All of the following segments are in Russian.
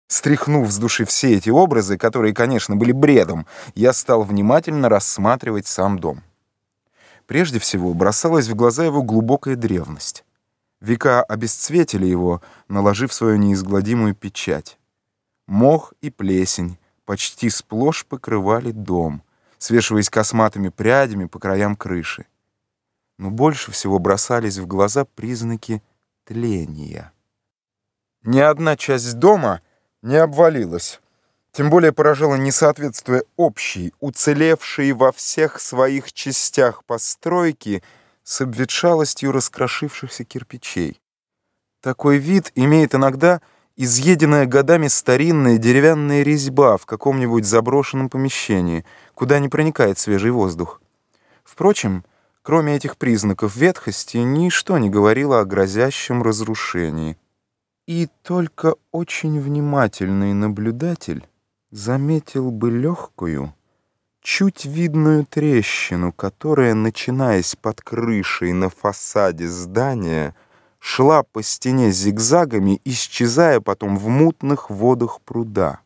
Стряхнув с души все эти образы, которые, конечно, были бредом, я стал внимательно рассматривать сам дом. Прежде всего бросалась в глаза его глубокая древность. Века обесцветили его, наложив свою неизгладимую печать. Мох и плесень почти сплошь покрывали дом, свешиваясь косматыми прядями по краям крыши. Но больше всего бросались в глаза признаки тления. Ни одна часть дома не обвалилась, тем более поражало несоответствие общей, уцелевшей во всех своих частях постройки с обветшалостью раскрошившихся кирпичей. Такой вид имеет иногда изъеденная годами старинная деревянная резьба в каком-нибудь заброшенном помещении, куда не проникает свежий воздух. Впрочем, кроме этих признаков ветхости, ничто не говорило о грозящем разрушении. И только очень внимательный наблюдатель заметил бы легкую, чуть видную трещину, которая, начинаясь под крышей на фасаде здания, шла по стене зигзагами, исчезая потом в мутных водах пруда.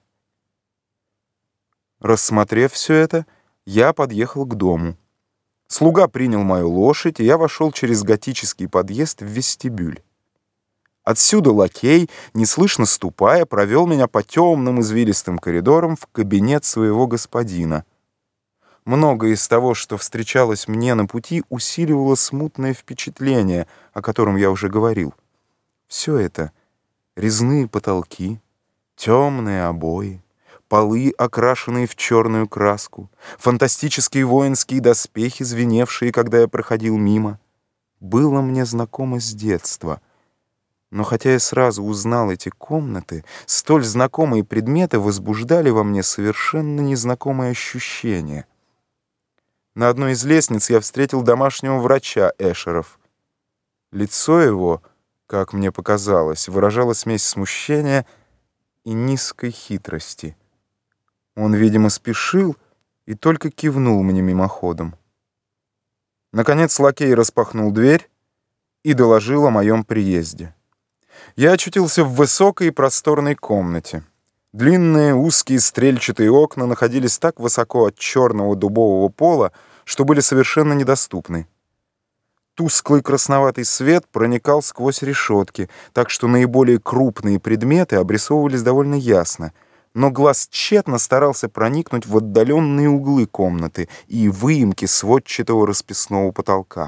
Рассмотрев все это, я подъехал к дому. Слуга принял мою лошадь, и я вошел через готический подъезд в вестибюль. Отсюда лакей, неслышно ступая, провел меня по темным извилистым коридорам в кабинет своего господина. Многое из того, что встречалось мне на пути, усиливало смутное впечатление, о котором я уже говорил. Все это — резные потолки, темные обои, полы, окрашенные в черную краску, фантастические воинские доспехи, звеневшие, когда я проходил мимо, было мне знакомо с детства. Но хотя я сразу узнал эти комнаты, столь знакомые предметы возбуждали во мне совершенно незнакомые ощущения. На одной из лестниц я встретил домашнего врача Эшеров. Лицо его, как мне показалось, выражало смесь смущения и низкой хитрости. Он, видимо, спешил и только кивнул мне мимоходом. Наконец лакей распахнул дверь и доложил о моем приезде. Я очутился в высокой и просторной комнате. Длинные, узкие, стрельчатые окна находились так высоко от черного дубового пола, что были совершенно недоступны. Тусклый красноватый свет проникал сквозь решетки, так что наиболее крупные предметы обрисовывались довольно ясно, но глаз тщетно старался проникнуть в отдаленные углы комнаты и выемки сводчатого расписного потолка.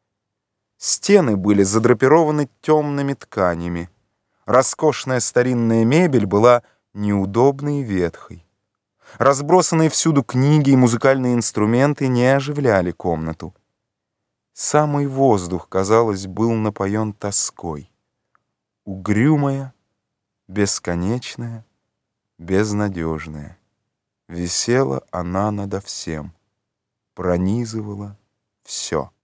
Стены были задрапированы темными тканями. Роскошная старинная мебель была неудобной и ветхой. Разбросанные всюду книги и музыкальные инструменты не оживляли комнату. Самый воздух, казалось, был напоен тоской. Угрюмая, бесконечная, безнадежная. Висела она надо всем, пронизывала все.